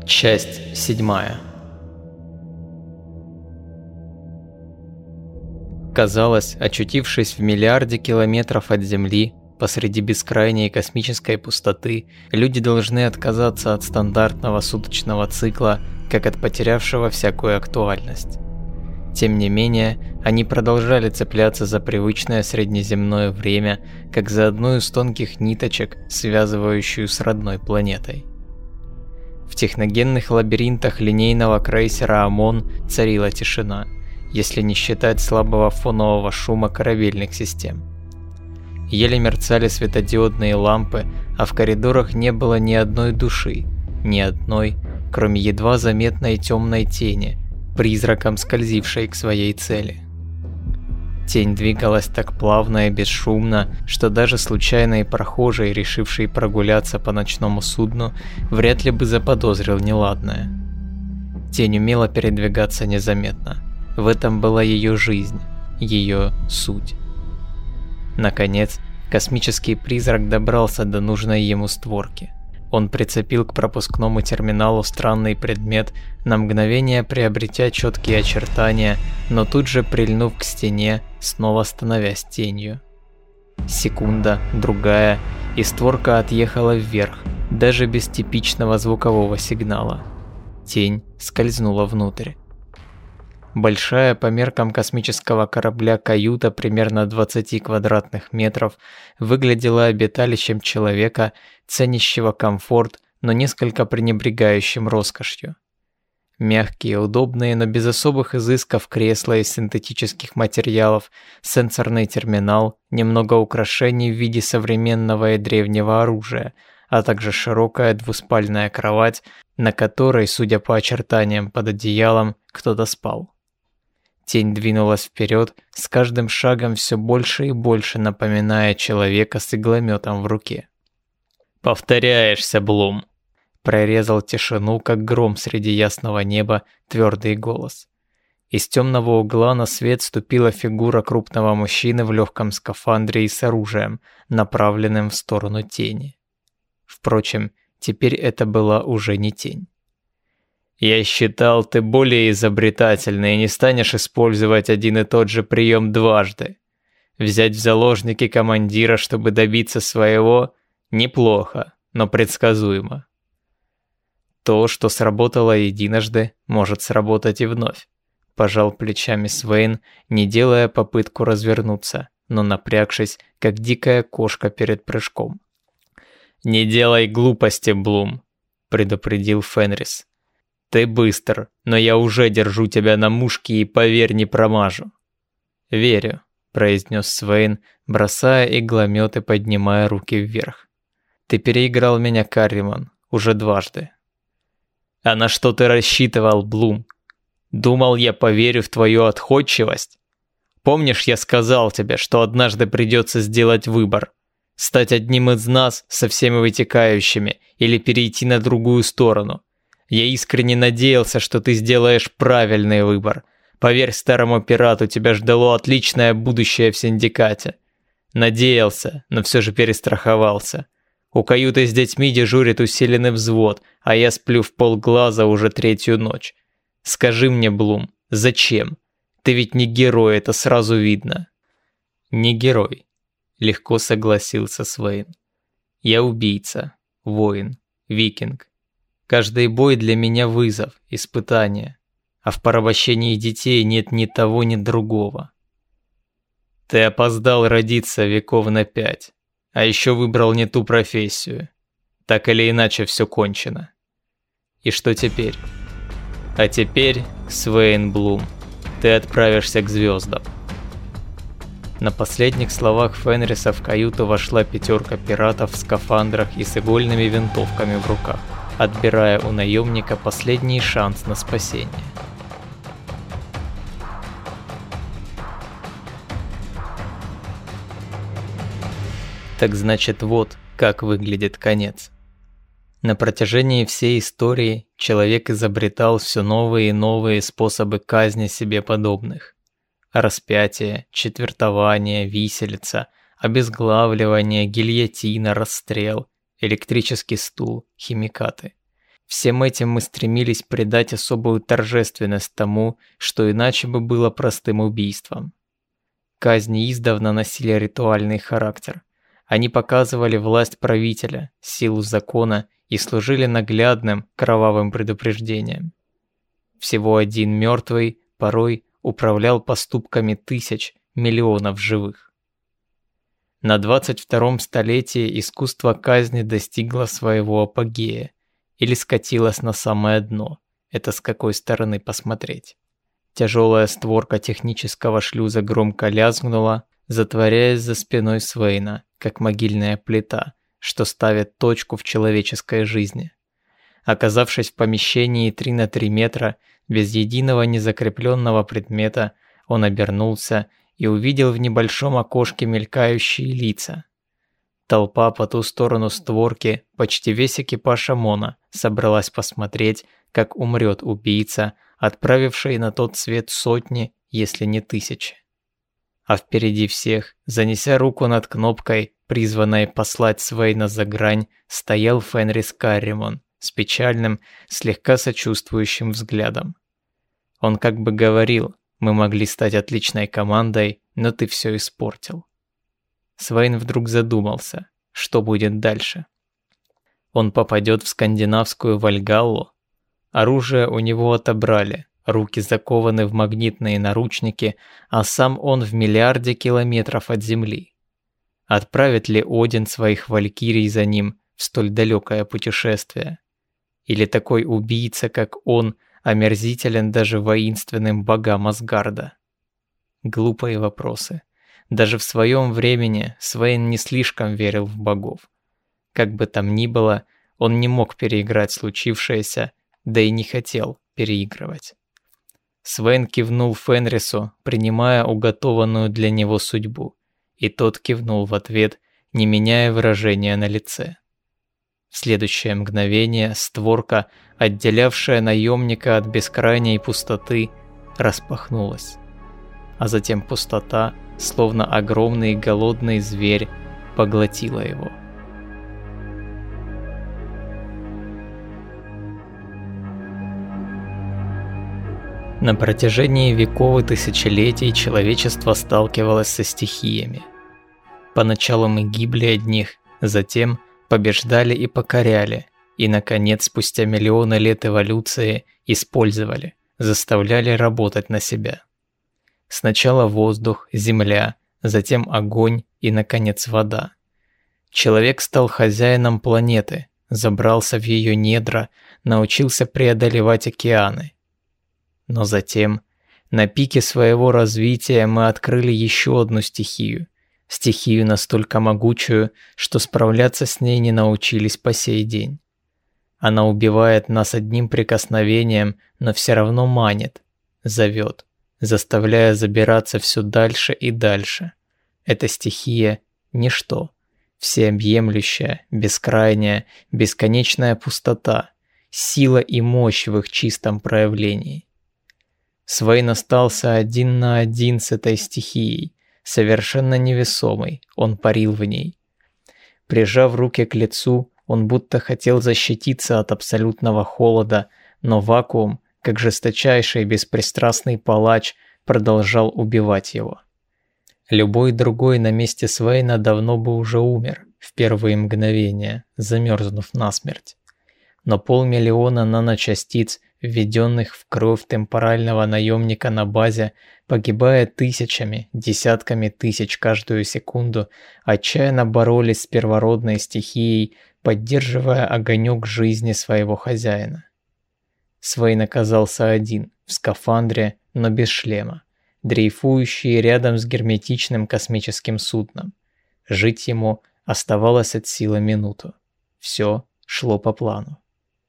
Часть 7. Казалось, очутившись в миллиарде километров от Земли, посреди бескрайней космической пустоты, люди должны отказаться от стандартного суточного цикла, как от потерявшего всякую актуальность. Тем не менее, они продолжали цепляться за привычное среднеземное время, как за одну из тонких ниточек, связывающую с родной планетой. В техногенных лабиринтах линейного крейсера ОМОН царила тишина, если не считать слабого фонового шума корабельных систем. Еле мерцали светодиодные лампы, а в коридорах не было ни одной души, ни одной, кроме едва заметной темной тени, призраком скользившей к своей цели. Тень двигалась так плавно и бесшумно, что даже случайный прохожий, решивший прогуляться по ночному судну, вряд ли бы заподозрил неладное. Тень умела передвигаться незаметно. В этом была ее жизнь, ее суть. Наконец, космический призрак добрался до нужной ему створки. Он прицепил к пропускному терминалу странный предмет, на мгновение приобретя четкие очертания, но тут же прильнув к стене, снова становясь тенью. Секунда, другая, и створка отъехала вверх, даже без типичного звукового сигнала. Тень скользнула внутрь. Большая по меркам космического корабля каюта примерно 20 квадратных метров выглядела обиталищем человека, ценящего комфорт, но несколько пренебрегающим роскошью. Мягкие, удобные, но без особых изысков кресла из синтетических материалов, сенсорный терминал, немного украшений в виде современного и древнего оружия, а также широкая двуспальная кровать, на которой, судя по очертаниям под одеялом, кто-то спал. Тень двинулась вперед, с каждым шагом все больше и больше напоминая человека с иглометом в руке. «Повторяешься, Блум!» Прорезал тишину, как гром среди ясного неба, твердый голос. Из темного угла на свет ступила фигура крупного мужчины в легком скафандре и с оружием, направленным в сторону тени. Впрочем, теперь это была уже не тень. «Я считал, ты более изобретательный и не станешь использовать один и тот же прием дважды. Взять в заложники командира, чтобы добиться своего, неплохо, но предсказуемо. То, что сработало единожды, может сработать и вновь», – пожал плечами Свейн, не делая попытку развернуться, но напрягшись, как дикая кошка перед прыжком. «Не делай глупости, Блум», – предупредил Фенрис. «Ты быстр, но я уже держу тебя на мушке и, поверь, не промажу». «Верю», – произнес Свейн, бросая игломет и поднимая руки вверх. «Ты переиграл меня, Карриман, уже дважды». «А на что ты рассчитывал, Блум? Думал, я поверю в твою отходчивость? Помнишь, я сказал тебе, что однажды придется сделать выбор? Стать одним из нас со всеми вытекающими или перейти на другую сторону? Я искренне надеялся, что ты сделаешь правильный выбор. Поверь старому пирату, тебя ждало отличное будущее в синдикате. Надеялся, но все же перестраховался. У каюты с детьми дежурит усиленный взвод, а я сплю в полглаза уже третью ночь. Скажи мне, Блум, зачем? Ты ведь не герой, это сразу видно». «Не герой», — легко согласился Свейн. «Я убийца, воин, викинг. Каждый бой для меня вызов, испытание, а в порабощении детей нет ни того, ни другого. Ты опоздал родиться веков на 5, а еще выбрал не ту профессию. Так или иначе все кончено. И что теперь? А теперь, Свейн Блум, ты отправишься к звездам». На последних словах Фенриса в каюту вошла 5 пиратов в скафандрах и с игольными винтовками в руках, отбирая у наемника последний шанс на спасение. Так значит, вот как выглядит конец. На протяжении всей истории человек изобретал все новые и новые способы казни себе подобных. Распятие, четвертование, виселица, обезглавливание, гильотина, расстрел, электрический стул, химикаты. Всем этим мы стремились придать особую торжественность тому, что иначе бы было простым убийством. Казни издавна носили ритуальный характер. Они показывали власть правителя, силу закона и служили наглядным, кровавым предупреждением. Всего один мертвый порой управлял поступками тысяч, миллионов живых. На 22-м столетии искусство казни достигло своего апогея или скатилось на самое дно, это с какой стороны посмотреть. Тяжелая створка технического шлюза громко лязгнула, затворяясь за спиной Свейна, как могильная плита, что ставит точку в человеческой жизни. Оказавшись в помещении 3 на 3 метра, без единого незакрепленного предмета, он обернулся и увидел в небольшом окошке мелькающие лица. Толпа по ту сторону створки, почти весь экипаж ОМОНа, собралась посмотреть, как умрет убийца, отправивший на тот свет сотни, если не тысячи. А впереди всех, занеся руку над кнопкой, призванной послать Свейна за грань, стоял Фенрис Карримон с печальным, слегка сочувствующим взглядом. Он как бы говорил: «Мы могли стать отличной командой, но ты все испортил». Свейн вдруг задумался, что будет дальше. Он попадет в скандинавскую Вальгаллу? Оружие у него отобрали, руки закованы в магнитные наручники, а сам он в миллиарде километров от Земли. Отправит ли Один своих валькирий за ним в столь далекое путешествие? Или такой убийца, как он, омерзителен даже воинственным богам Асгарда? Глупые вопросы. Даже в своем времени Свейн не слишком верил в богов. Как бы там ни было, он не мог переиграть случившееся, да и не хотел переигрывать. Свейн кивнул Фенрису, принимая уготованную для него судьбу, и тот кивнул в ответ, не меняя выражения на лице. В следующее мгновение створка, отделявшая наемника от бескрайней пустоты, распахнулась. А затем пустота, словно огромный голодный зверь, поглотила его. На протяжении веков и тысячелетий человечество сталкивалось со стихиями. Поначалу мы гибли от них, затем побеждали и покоряли, и, наконец, спустя миллионы лет эволюции, использовали, заставляли работать на себя. Сначала воздух, земля, затем огонь и, наконец, вода. Человек стал хозяином планеты, забрался в ее недра, научился преодолевать океаны. Но затем, на пике своего развития, мы открыли еще одну стихию. Стихию настолько могучую, что справляться с ней не научились по сей день. Она убивает нас одним прикосновением, но все равно манит, зовет, заставляя забираться все дальше и дальше. Эта стихия – ничто, всеобъемлющая, бескрайняя, бесконечная пустота, сила и мощь в их чистом проявлении. Свейн остался один на один с этой стихией, совершенно невесомый, он парил в ней. Прижав руки к лицу, он будто хотел защититься от абсолютного холода, но вакуум, как жесточайший беспристрастный палач, продолжал убивать его. Любой другой на месте Свейна давно бы уже умер, в первые мгновения, замерзнув насмерть. Но 500 000 наночастиц, введенных в кровь темпорального наемника на базе, погибая тысячами, десятками тысяч каждую секунду, отчаянно боролись с первородной стихией, поддерживая огонек жизни своего хозяина. Свейн оказался один, в скафандре, но без шлема, дрейфующий рядом с герметичным космическим судном. Жить ему оставалось от силы минуту. Все шло по плану.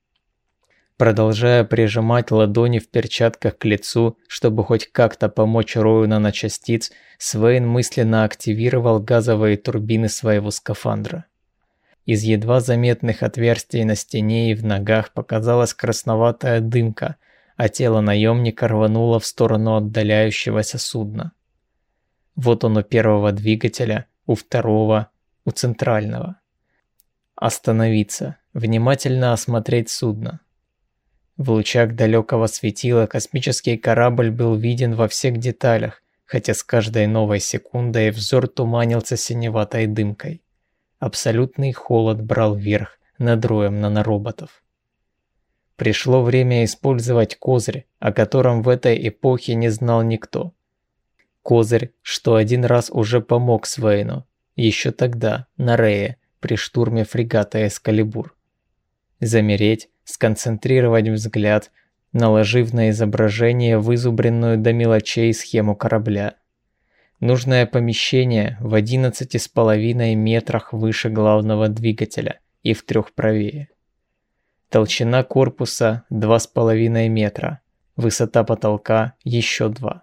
Продолжая прижимать ладони в перчатках к лицу, чтобы хоть как-то помочь рою наночастиц, Свейн мысленно активировал газовые турбины своего скафандра. Из едва заметных отверстий на стене и в ногах показалась красноватая дымка, а тело наемника рвануло в сторону отдаляющегося судна. Вот он у первого двигателя, у второго, у центрального. Остановиться, внимательно осмотреть судно. В лучах далекого светила космический корабль был виден во всех деталях, хотя с каждой новой секундой взор туманился синеватой дымкой. Абсолютный холод брал верх над роем нанороботов. Пришло время использовать козырь, о котором в этой эпохе не знал никто. Козырь, что один раз уже помог Свейну, еще тогда, на Рее, при штурме фрегата Эскалибур. Замереть, сконцентрировать взгляд, наложив на изображение вызубренную до мелочей схему корабля. Нужное помещение в 11,5 метрах выше главного двигателя и в 3 правее. Толщина корпуса 2,5 метра, высота потолка еще 2.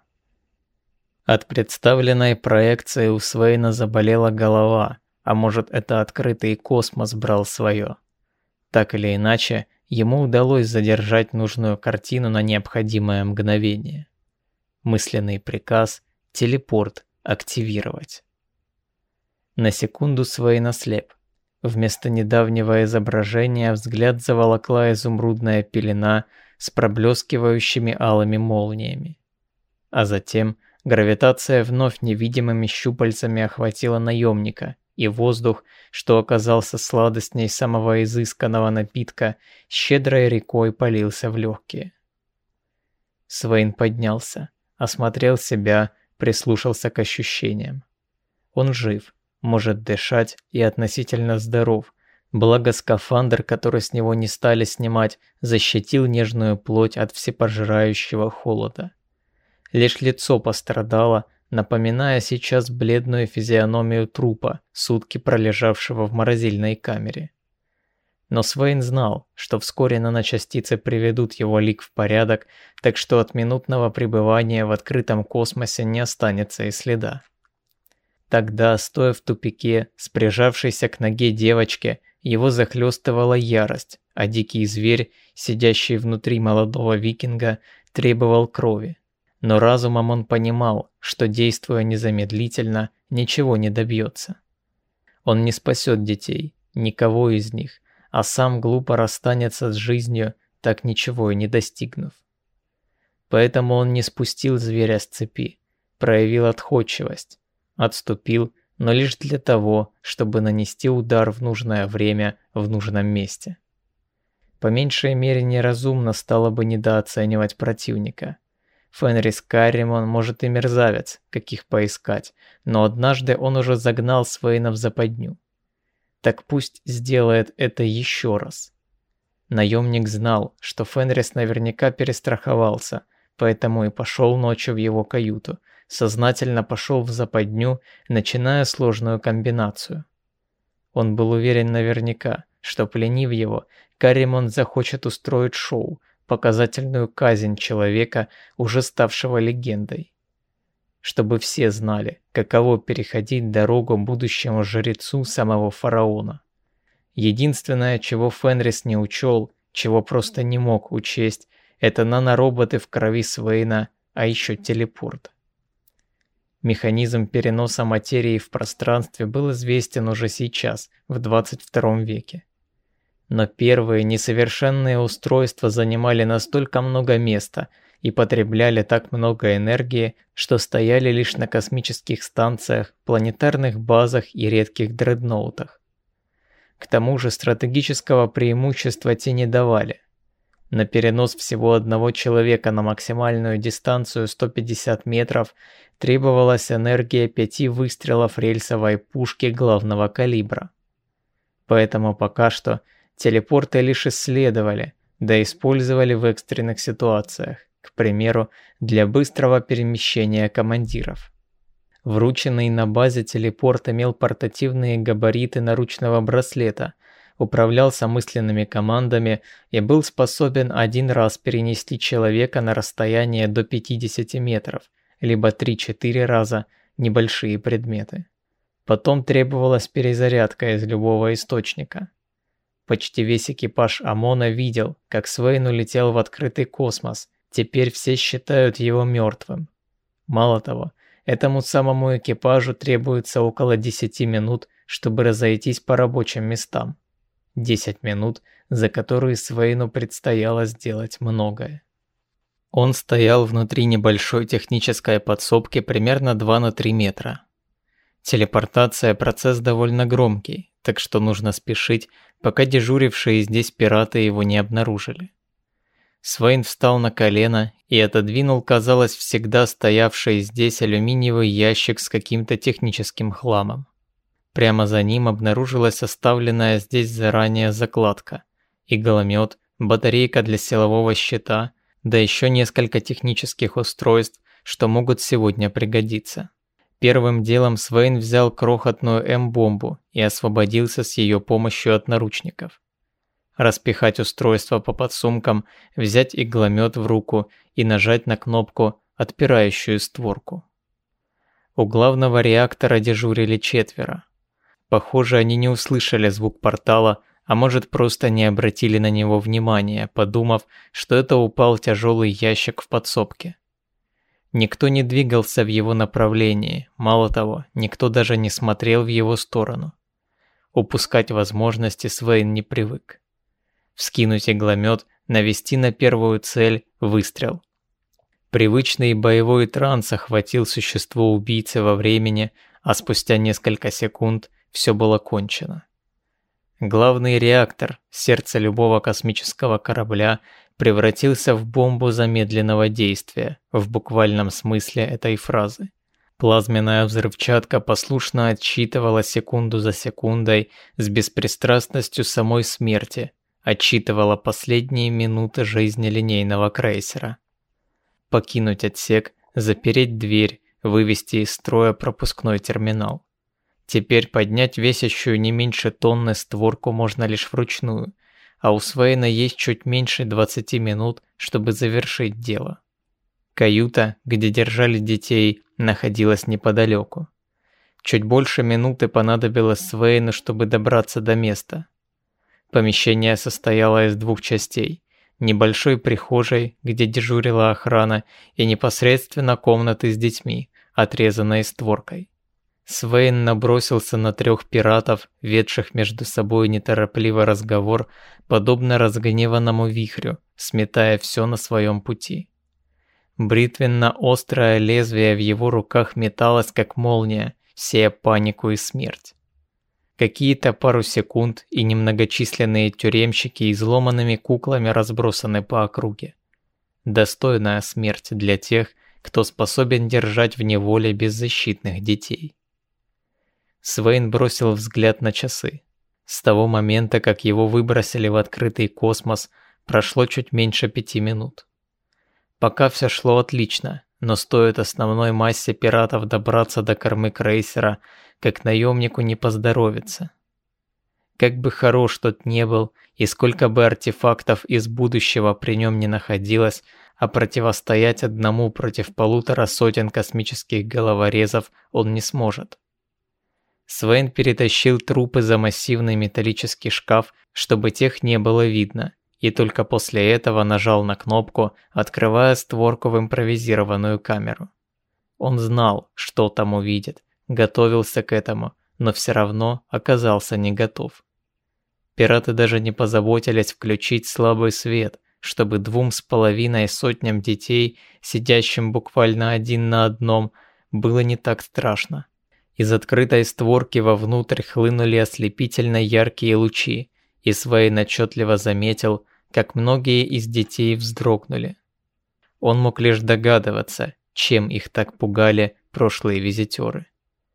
От представленной проекции у Свейна заболела голова, а может, это открытый космос брал свое. Так или иначе, ему удалось задержать нужную картину на необходимое мгновение. Мысленный приказ «Телепорт активировать». На секунду Свейн ослеп. Вместо недавнего изображения взгляд заволокла изумрудная пелена с проблескивающими алыми молниями. А затем гравитация вновь невидимыми щупальцами охватила наемника, и воздух, что оказался сладостней самого изысканного напитка, щедрой рекой полился в легкие. Свейн поднялся, осмотрел себя, прислушался к ощущениям. Он жив, может дышать и относительно здоров, благо скафандр, который с него не стали снимать, защитил нежную плоть от всепожирающего холода. Лишь лицо пострадало, напоминая сейчас бледную физиономию трупа, сутки пролежавшего в морозильной камере. Но Свейн знал, что вскоре наночастицы приведут его лик в порядок, так что от минутного пребывания в открытом космосе не останется и следа. Тогда, стоя в тупике, с прижавшейся к ноге девочки, его захлестывала ярость, а дикий зверь, сидящий внутри молодого викинга, требовал крови. Но разумом он понимал, что, действуя незамедлительно, ничего не добьется. Он не спасет детей, никого из них, а сам глупо расстанется с жизнью, так ничего и не достигнув. Поэтому он не спустил зверя с цепи, проявил отходчивость, отступил, но лишь для того, чтобы нанести удар в нужное время в нужном месте. По меньшей мере неразумно стало бы недооценивать противника. Фенрис Карримон, может, и мерзавец, каких поискать, но однажды он уже загнал Свейна в западню. Так пусть сделает это еще раз. Наемник знал, что Фенрис наверняка перестраховался, поэтому и пошел ночью в его каюту, сознательно пошел в западню, начиная сложную комбинацию. Он был уверен наверняка, что, пленив его, Карримон захочет устроить шоу, показательную казнь человека, уже ставшего легендой. Чтобы все знали, каково переходить дорогу будущему жрецу самого фараона. Единственное, чего Фенрис не учел, чего просто не мог учесть, это нанороботы в крови Свейна, а еще телепорт. Механизм переноса материи в пространстве был известен уже сейчас, в 22 веке. Но первые несовершенные устройства занимали настолько много места и потребляли так много энергии, что стояли лишь на космических станциях, планетарных базах и редких дредноутах. К тому же стратегического преимущества те не давали. На перенос всего одного человека на максимальную дистанцию 150 метров требовалась энергия 5 выстрелов рельсовой пушки главного калибра. Поэтому пока что телепорты лишь исследовали, да использовали в экстренных ситуациях, к примеру, для быстрого перемещения командиров. Врученный на базе телепорт имел портативные габариты наручного браслета, управлялся мысленными командами и был способен один раз перенести человека на расстояние до 50 метров, либо 3-4 раза небольшие предметы. Потом требовалась перезарядка из любого источника. Почти весь экипаж ОМОНа видел, как Свейн улетел в открытый космос, теперь все считают его мертвым. Мало того, этому самому экипажу требуется около 10 минут, чтобы разойтись по рабочим местам. 10 минут, за которые Свейну предстояло сделать многое. Он стоял внутри небольшой технической подсобки примерно 2 на 3 метра. Телепортация – процесс довольно громкий, так что нужно спешить, пока дежурившие здесь пираты его не обнаружили. Свейн встал на колено и отодвинул, казалось, всегда стоявший здесь алюминиевый ящик с каким-то техническим хламом. Прямо за ним обнаружилась оставленная здесь заранее закладка, игломет, батарейка для силового щита, да еще несколько технических устройств, что могут сегодня пригодиться. Первым делом Свейн взял крохотную М-бомбу и освободился с ее помощью от наручников. Распихать устройство по подсумкам, взять игломет в руку и нажать на кнопку, отпирающую створку. У главного реактора дежурили 4. Похоже, они не услышали звук портала, а может, просто не обратили на него внимания, подумав, что это упал тяжелый ящик в подсобке. Никто не двигался в его направлении, мало того, никто даже не смотрел в его сторону. Упускать возможности Свейн не привык. Вскинуть игломет, навести на первую цель, выстрел. Привычный боевой транс охватил существо-убийцы во времени, а спустя несколько секунд все было кончено. Главный реактор, сердце любого космического корабля, превратился в бомбу замедленного действия, в буквальном смысле этой фразы. Плазменная взрывчатка послушно отсчитывала секунду за секундой с беспристрастностью самой смерти, отсчитывала последние минуты жизни линейного крейсера. Покинуть отсек, запереть дверь, вывести из строя пропускной терминал. Теперь поднять весящую не меньше тонны створку можно лишь вручную, а у Свейна есть чуть меньше 20 минут, чтобы завершить дело. Каюта, где держали детей, находилась неподалеку. Чуть больше минуты понадобилось Свейну, чтобы добраться до места. Помещение состояло из 2 частей. Небольшой прихожей, где дежурила охрана, и непосредственно комнаты с детьми, отрезанной створкой. Свейн набросился на 3 пиратов, ведших между собой неторопливый разговор, подобно разгневанному вихрю, сметая все на своем пути. Бритвенно-острое лезвие в его руках металось, как молния, сея панику и смерть. Какие-то пару секунд, и немногочисленные тюремщики изломанными куклами разбросаны по округе. Достойная смерть для тех, кто способен держать в неволе беззащитных детей. Свейн бросил взгляд на часы. С того момента, как его выбросили в открытый космос, прошло чуть меньше 5 минут. Пока все шло отлично, но стоит основной массе пиратов добраться до кормы крейсера, как наемнику не поздоровится. Как бы хорош тот не был, и сколько бы артефактов из будущего при нем не находилось, а противостоять одному против 150 космических головорезов он не сможет. Свейн перетащил трупы за массивный металлический шкаф, чтобы тех не было видно, и только после этого нажал на кнопку, открывая створку в импровизированную камеру. Он знал, что там увидит, готовился к этому, но все равно оказался не готов. Пираты даже не позаботились включить слабый свет, чтобы 2,5 сотням детей, сидящим буквально один на одном, было не так страшно. Из открытой створки вовнутрь хлынули ослепительно яркие лучи, и Свейн отчетливо заметил, как многие из детей вздрогнули. Он мог лишь догадываться, чем их так пугали прошлые визитеры.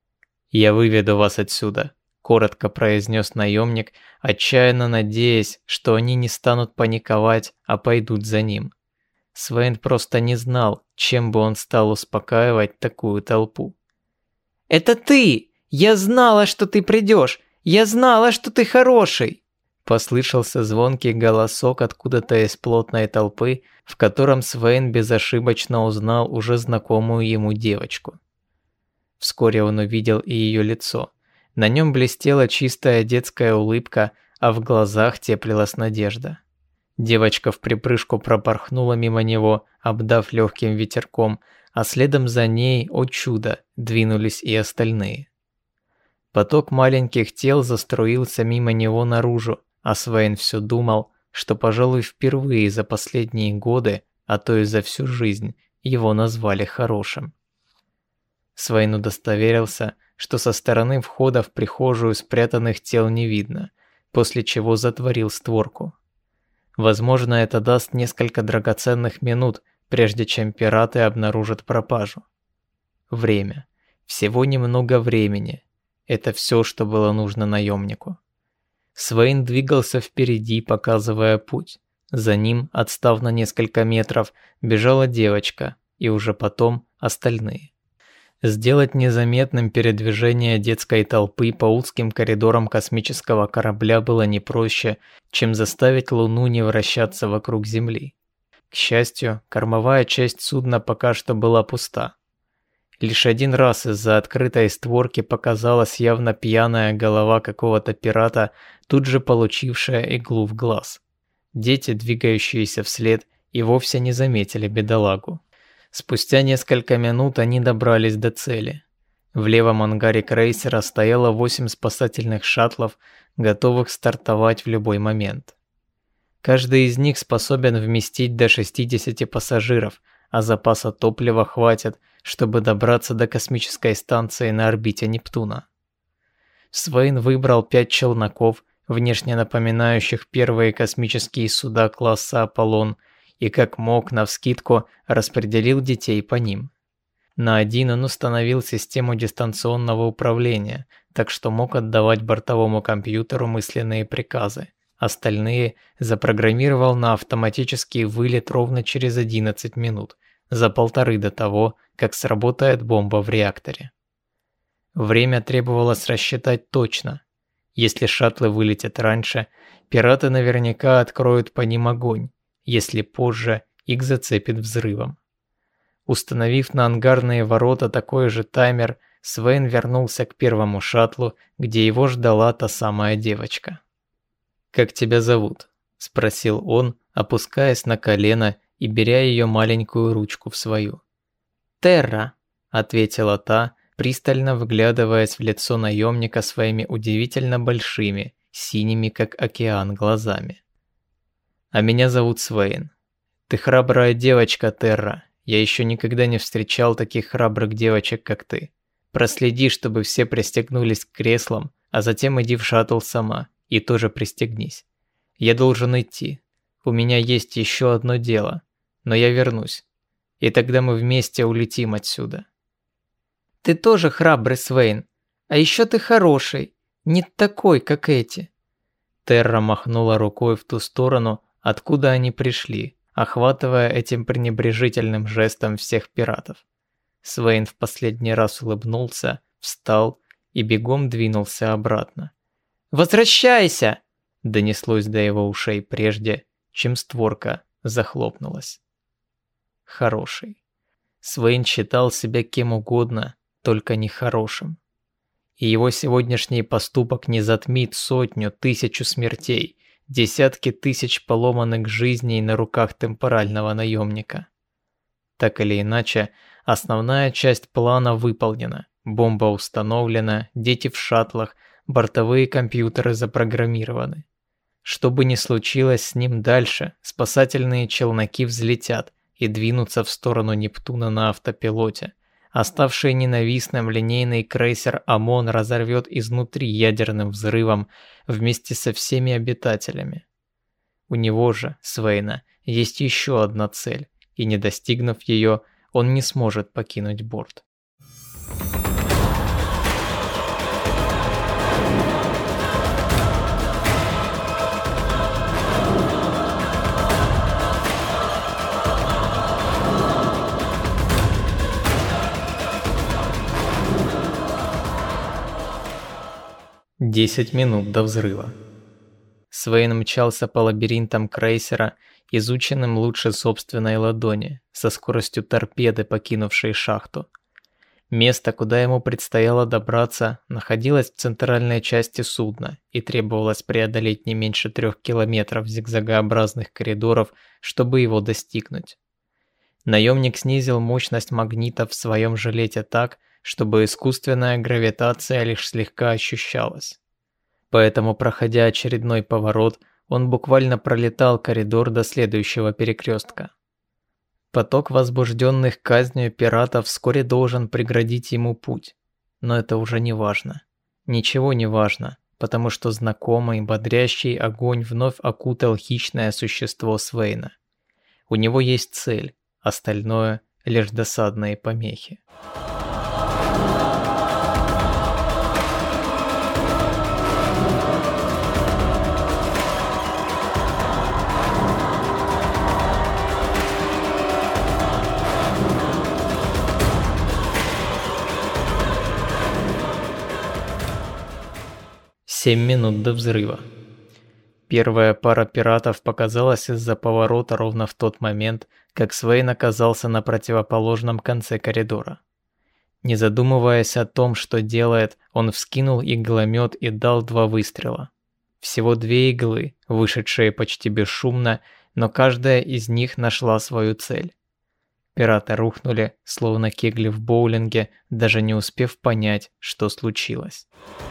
«Я выведу вас отсюда», — коротко произнес наемник, отчаянно надеясь, что они не станут паниковать, а пойдут за ним. Свейн просто не знал, чем бы он стал успокаивать такую толпу. «Это ты! Я знала, что ты придешь! Я знала, что ты хороший!» Послышался звонкий голосок откуда-то из плотной толпы, в котором Свейн безошибочно узнал уже знакомую ему девочку. Вскоре он увидел и ее лицо. На нем блестела чистая детская улыбка, а в глазах теплилась надежда. Девочка вприпрыжку пропорхнула мимо него, обдав легким ветерком, а следом за ней, о чудо, двинулись и остальные. Поток маленьких тел заструился мимо него наружу, а Свейн все думал, что, пожалуй, впервые за последние годы, а то и за всю жизнь, его назвали хорошим. Свейн удостоверился, что со стороны входа в прихожую спрятанных тел не видно, после чего затворил створку. Возможно, это даст несколько драгоценных минут, прежде чем пираты обнаружат пропажу. Время. Всего немного времени. Это все, что было нужно наемнику. Свейн двигался впереди, показывая путь. За ним, отстав на несколько метров, бежала девочка, и уже потом остальные. Сделать незаметным передвижение детской толпы по узким коридорам космического корабля было не проще, чем заставить Луну не вращаться вокруг Земли. К счастью, кормовая часть судна пока что была пуста. Лишь один раз из-за открытой створки показалась явно пьяная голова какого-то пирата, тут же получившая иглу в глаз. Дети, двигающиеся вслед, и вовсе не заметили бедолагу. Спустя несколько минут они добрались до цели. В левом ангаре крейсера стояло 8 спасательных шаттлов, готовых стартовать в любой момент. Каждый из них способен вместить до 60 пассажиров, а запаса топлива хватит, чтобы добраться до космической станции на орбите Нептуна. Свейн выбрал 5 челноков, внешне напоминающих первые космические суда класса «Аполлон», и как мог навскидку распределил детей по ним. На один он установил систему дистанционного управления, так что мог отдавать бортовому компьютеру мысленные приказы. Остальные запрограммировал на автоматический вылет ровно через 11 минут, за 1,5 до того, как сработает бомба в реакторе. Время требовалось рассчитать точно. Если шаттлы вылетят раньше, пираты наверняка откроют по ним огонь. Если позже, их зацепит взрывом. Установив на ангарные ворота такой же таймер, Свейн вернулся к первому шаттлу, где его ждала та самая девочка. «Как тебя зовут?» – спросил он, опускаясь на колено и беря ее маленькую ручку в свою. «Терра», – ответила та, пристально вглядываясь в лицо наемника своими удивительно большими, синими как океан глазами. «А меня зовут Свейн. Ты храбрая девочка, Терра. Я еще никогда не встречал таких храбрых девочек, как ты. Проследи, чтобы все пристегнулись к креслам, а затем иди в шаттл сама и тоже пристегнись. Я должен идти. У меня есть еще одно дело, но я вернусь. И тогда мы вместе улетим отсюда». «Ты тоже храбрый, Свейн. А еще ты хороший. Не такой, как эти». Терра махнула рукой в ту сторону, откуда они пришли, охватывая этим пренебрежительным жестом всех пиратов. Свейн в последний раз улыбнулся, встал и бегом двинулся обратно. «Возвращайся!» – донеслось до его ушей прежде, чем створка захлопнулась. Хороший. Свейн считал себя кем угодно, только не хорошим. И его сегодняшний поступок не затмит 100, 1000 смертей, десятки тысяч поломанных жизней на руках темпорального наемника. Так или иначе, основная часть плана выполнена, бомба установлена, дети в шаттлах, бортовые компьютеры запрограммированы. Что бы ни случилось с ним дальше, спасательные челноки взлетят и двинутся в сторону Нептуна на автопилоте. Оставший ненавистным линейный крейсер ОМОН разорвет изнутри ядерным взрывом вместе со всеми обитателями. У него же, Свейна, есть еще одна цель, и не достигнув ее, он не сможет покинуть борт. Десять минут до взрыва. Свейн мчался по лабиринтам крейсера, изученным лучше собственной ладони, со скоростью торпеды, покинувшей шахту. Место, куда ему предстояло добраться, находилось в центральной части судна, и требовалось преодолеть не меньше 3 километров зигзагообразных коридоров, чтобы его достигнуть. Наемник снизил мощность магнитов в своем жилете так, чтобы искусственная гравитация лишь слегка ощущалась. Поэтому, проходя очередной поворот, он буквально пролетал коридор до следующего перекрестка. Поток возбужденных казнью пиратов вскоре должен преградить ему путь. Но это уже не важно. Ничего не важно, потому что знакомый, бодрящий огонь вновь окутал хищное существо Свейна. У него есть цель, остальное — лишь досадные помехи. Семь минут до взрыва. Первая пара пиратов показалась из-за поворота ровно в тот момент, как Свейн оказался на противоположном конце коридора. Не задумываясь о том, что делает, он вскинул игломет и дал 2 выстрела. Всего 2 иглы, вышедшие почти бесшумно, но каждая из них нашла свою цель. Пираты рухнули, словно кегли в боулинге, даже не успев понять, что случилось.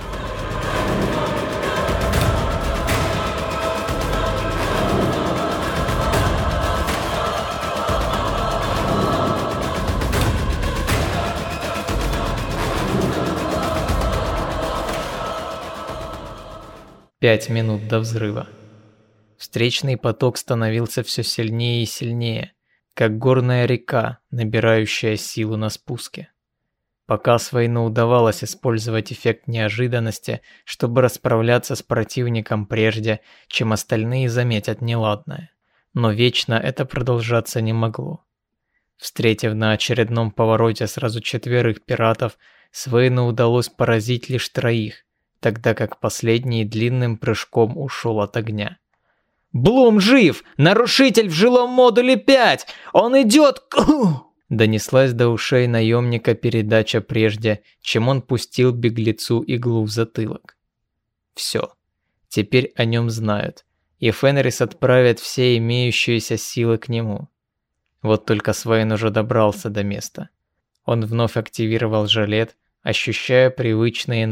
Пять минут до взрыва. Встречный поток становился все сильнее и сильнее, как горная река, набирающая силу на спуске. Пока Свейну удавалось использовать эффект неожиданности, чтобы расправляться с противником прежде, чем остальные заметят неладное. Но вечно это продолжаться не могло. Встретив на очередном повороте сразу 4 пиратов, Свейну удалось поразить лишь 3, тогда как последний длинным прыжком ушел от огня. «Блум жив! Нарушитель в жилом модуле 5! Он идет!» Донеслась до ушей наемника передача прежде, чем он пустил беглецу иглу в затылок. Все. Теперь о нем знают, и Фенрис отправит все имеющиеся силы к нему. Вот только Свейн уже добрался до места. Он вновь активировал жилет, ощущая привычные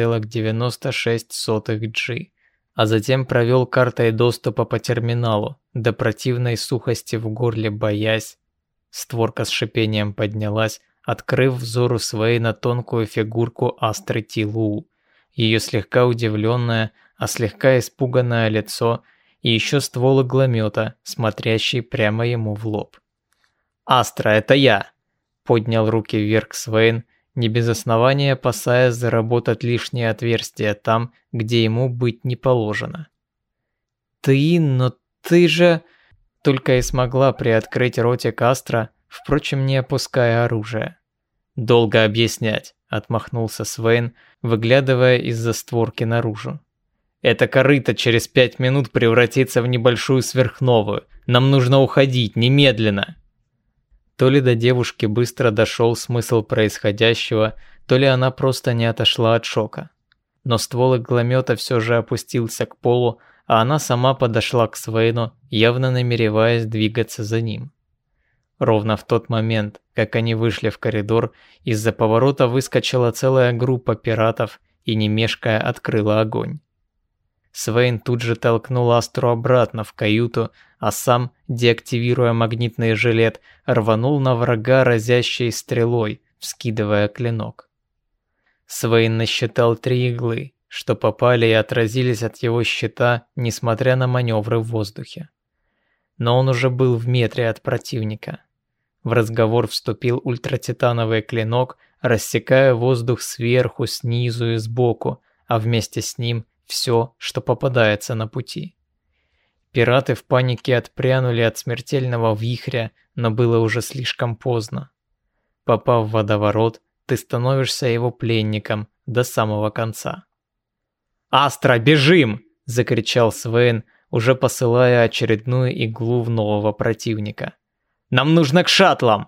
0,96 G, а затем провел картой доступа по терминалу, до противной сухости в горле боясь. Створка с шипением поднялась, открыв взору Свейна тонкую фигурку Астры Тилуу, ее слегка удивленное, а слегка испуганное лицо и еще ствол игломета, смотрящий прямо ему в лоб. «Астра, это я!» — поднял руки вверх Свейн, не без основания опасаясь заработать лишнее отверстие там, где ему быть не положено. «Ты? Но ты же...» Только и смогла приоткрыть ротик Астра, впрочем, не опуская оружие. «Долго объяснять», — отмахнулся Свейн, выглядывая из-за створки наружу. «Это корыто через 5 минут превратится в небольшую сверхновую. Нам нужно уходить, немедленно!» То ли до девушки быстро дошел смысл происходящего, то ли она просто не отошла от шока. Но ствол игломета все же опустился к полу, а она сама подошла к Свейну, явно намереваясь двигаться за ним. Ровно в тот момент, как они вышли в коридор, из-за поворота выскочила целая группа пиратов и, не мешкая, открыла огонь. Свейн тут же толкнул Астру обратно в каюту, а сам, деактивируя магнитный жилет, рванул на врага разящей стрелой, вскидывая клинок. Свейн насчитал 3 иглы, что попали и отразились от его щита, несмотря на маневры в воздухе. Но он уже был в метре от противника. В разговор вступил ультратитановый клинок, рассекая воздух сверху, снизу и сбоку, а вместе с ним все, что попадается на пути. Пираты в панике отпрянули от смертельного вихря, но было уже слишком поздно. Попав в водоворот, ты становишься его пленником до самого конца. «Астра, бежим!» – закричал Свейн, уже посылая очередную иглу в нового противника. «Нам нужно к шаттлам!»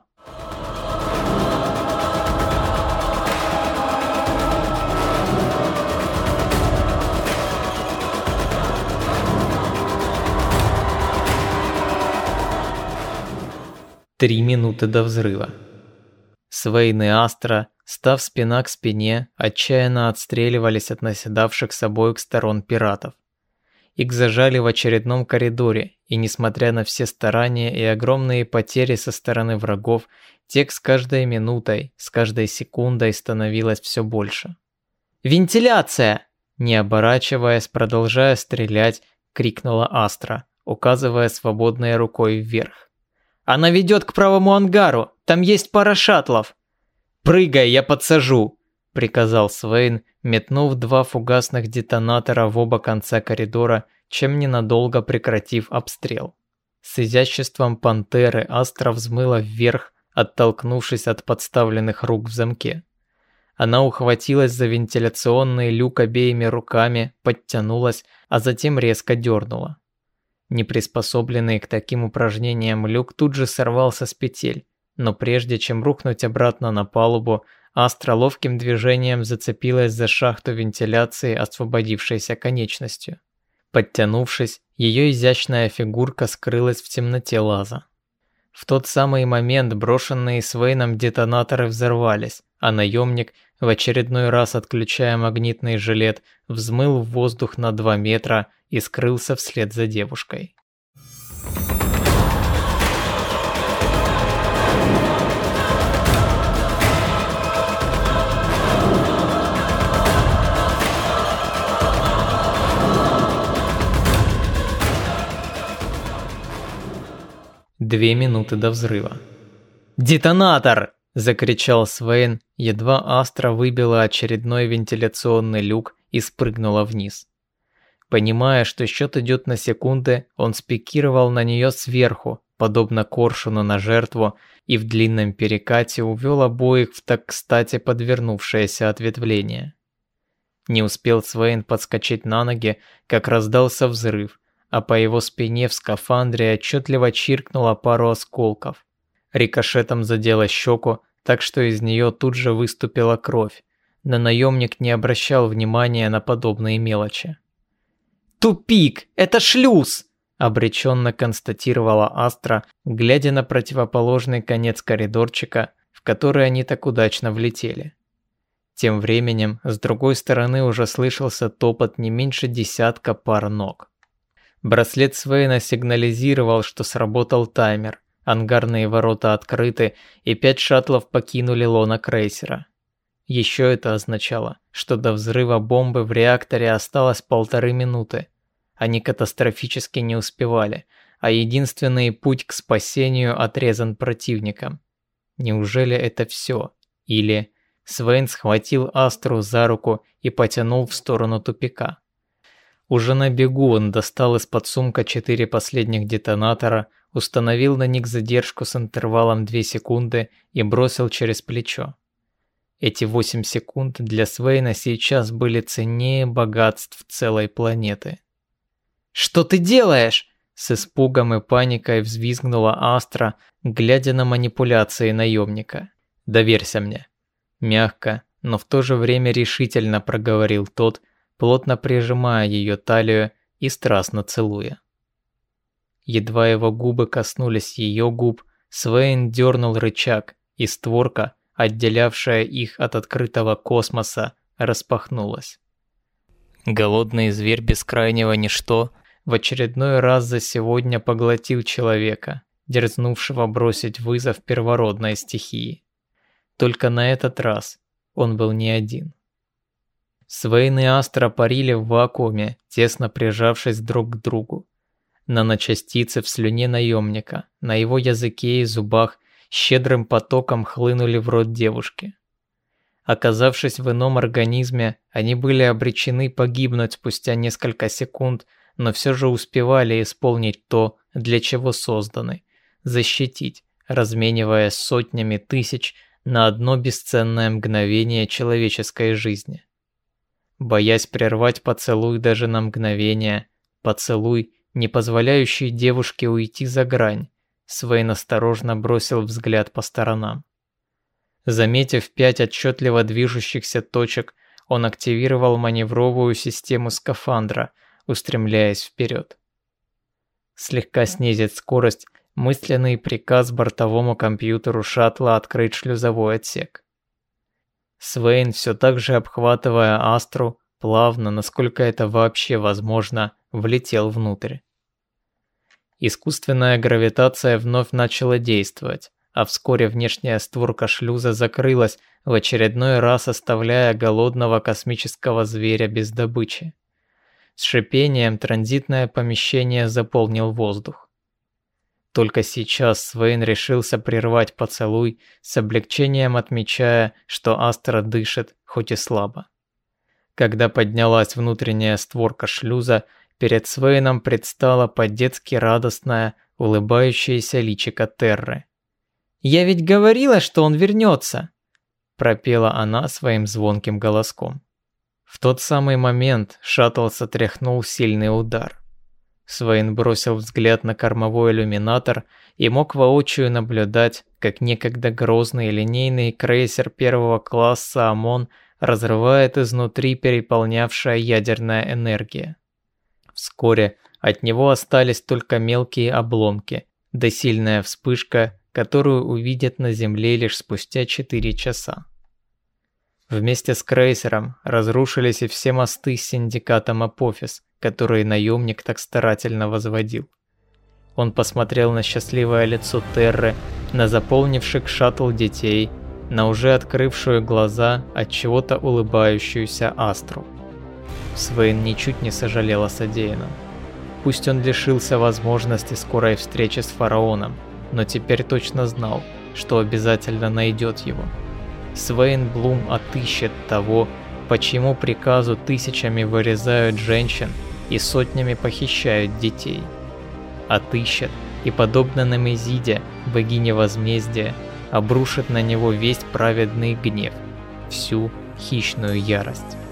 Три минуты до взрыва. Свейн и Астра став спина к спине, отчаянно отстреливались от наседавших с обоих сторон пиратов. Их зажали в очередном коридоре, и несмотря на все старания и огромные потери со стороны врагов, тех с каждой минутой, с каждой секундой становилось все больше. «Вентиляция!» Не оборачиваясь, продолжая стрелять, крикнула Астра, указывая свободной рукой вверх. «Она ведет к правому ангару! Там есть пара шаттлов!» «Прыгай, я подсажу!» – приказал Свейн, метнув 2 фугасных детонатора в оба конца коридора, чем ненадолго прекратив обстрел. С изяществом пантеры Астра взмыла вверх, оттолкнувшись от подставленных рук в замке. Она ухватилась за вентиляционный люк обеими руками, подтянулась, а затем резко дернула. Неприспособленный к таким упражнениям люк тут же сорвался с петель, но прежде чем рухнуть обратно на палубу, Астра ловким движением зацепилась за шахту вентиляции освободившейся конечностью. Подтянувшись, ее изящная фигурка скрылась в темноте лаза. В тот самый момент брошенные Свейном детонаторы взорвались, а наемник, в очередной раз отключая магнитный жилет, взмыл в воздух на 2 метра и скрылся вслед за девушкой. Две минуты до взрыва. «Детонатор!» – закричал Свейн, едва Астра выбила очередной вентиляционный люк и спрыгнула вниз. Понимая, что счет идет на секунды, он спикировал на нее сверху, подобно коршуну на жертву, и в длинном перекате увел обоих в так кстати подвернувшееся ответвление. Не успел Свейн подскочить на ноги, как раздался взрыв, а по его спине в скафандре отчетливо чиркнула пару осколков. Рикошетом задела щеку, так что из нее тут же выступила кровь, но наемник не обращал внимания на подобные мелочи. «Тупик! Это шлюз!» – обреченно констатировала Астра, глядя на противоположный конец коридорчика, в который они так удачно влетели. Тем временем, с другой стороны уже слышался топот не меньше 10 пар ног. Браслет Свейна сигнализировал, что сработал таймер, ангарные ворота открыты, и 5 шаттлов покинули лоно крейсера. Еще это означало, что до взрыва бомбы в реакторе осталось 1,5 минуты. Они катастрофически не успевали, а единственный путь к спасению отрезан противником. Неужели это все? Или... Свейн схватил Астру за руку и потянул в сторону тупика. Уже на бегу он достал из-под сумка 4 последних детонатора, установил на них задержку с интервалом 2 секунды и бросил через плечо. Эти 8 секунд для Свейна сейчас были ценнее богатств целой планеты. «Что ты делаешь?» – с испугом и паникой взвизгнула Астра, глядя на манипуляции наемника. «Доверься мне». Мягко, но в то же время решительно проговорил тот, плотно прижимая ее талию и страстно целуя. Едва его губы коснулись ее губ, Свейн дернул рычаг, и створка, отделявшая их от открытого космоса, распахнулась. Голодный зверь бескрайнего ничто в очередной раз за сегодня поглотил человека, дерзнувшего бросить вызов первородной стихии. Только на этот раз он был не один. Свейн и Астра парили в вакууме, тесно прижавшись друг к другу. Наночастицы в слюне наемника, на его языке и зубах щедрым потоком хлынули в рот девушки. Оказавшись в ином организме, они были обречены погибнуть спустя несколько секунд, но все же успевали исполнить то, для чего созданы – защитить, размениваясь сотнями тысяч на одно бесценное мгновение человеческой жизни. Боясь прервать поцелуй даже на мгновение, поцелуй, не позволяющий девушке уйти за грань, Свейн осторожно бросил взгляд по сторонам. Заметив 5 отчетливо движущихся точек, он активировал маневровую систему скафандра, устремляясь вперед. Слегка снизить скорость, мысленный приказ бортовому компьютеру шаттла открыть шлюзовой отсек. Свейн, все так же обхватывая Астру, плавно, насколько это вообще возможно, влетел внутрь. Искусственная гравитация вновь начала действовать, а вскоре внешняя створка шлюза закрылась, в очередной раз оставляя голодного космического зверя без добычи. С шипением транзитное помещение заполнил воздух. Только сейчас Свейн решился прервать поцелуй, с облегчением отмечая, что Астра дышит, хоть и слабо. Когда поднялась внутренняя створка шлюза, перед Свейном предстала по-детски радостная, улыбающаяся личико Терры. «Я ведь говорила, что он вернется!» – пропела она своим звонким голоском. В тот самый момент шаттл сотряхнул сильный удар. Свейн бросил взгляд на кормовой иллюминатор и мог воочию наблюдать, как некогда грозный линейный крейсер первого класса ОМОН разрывает изнутри переполнявшая ядерная энергия. Вскоре от него остались только мелкие обломки, да сильная вспышка, которую увидят на Земле лишь спустя 4 часа. Вместе с крейсером разрушились и все мосты с синдикатом Апофис, которые наемник так старательно возводил. Он посмотрел на счастливое лицо Терры, на заполнивших шаттл детей, на уже открывшую глаза от чего-то улыбающуюся Астру. Свейн ничуть не сожалел о содеянном. Пусть он лишился возможности скорой встречи с фараоном, но теперь точно знал, что обязательно найдет его. Свейн Блум отыщет того, по чьему приказу тысячами вырезают женщин и сотнями похищают детей. Отыщет и, подобно Немезиде, богине возмездия, обрушит на него весь праведный гнев, всю хищную ярость.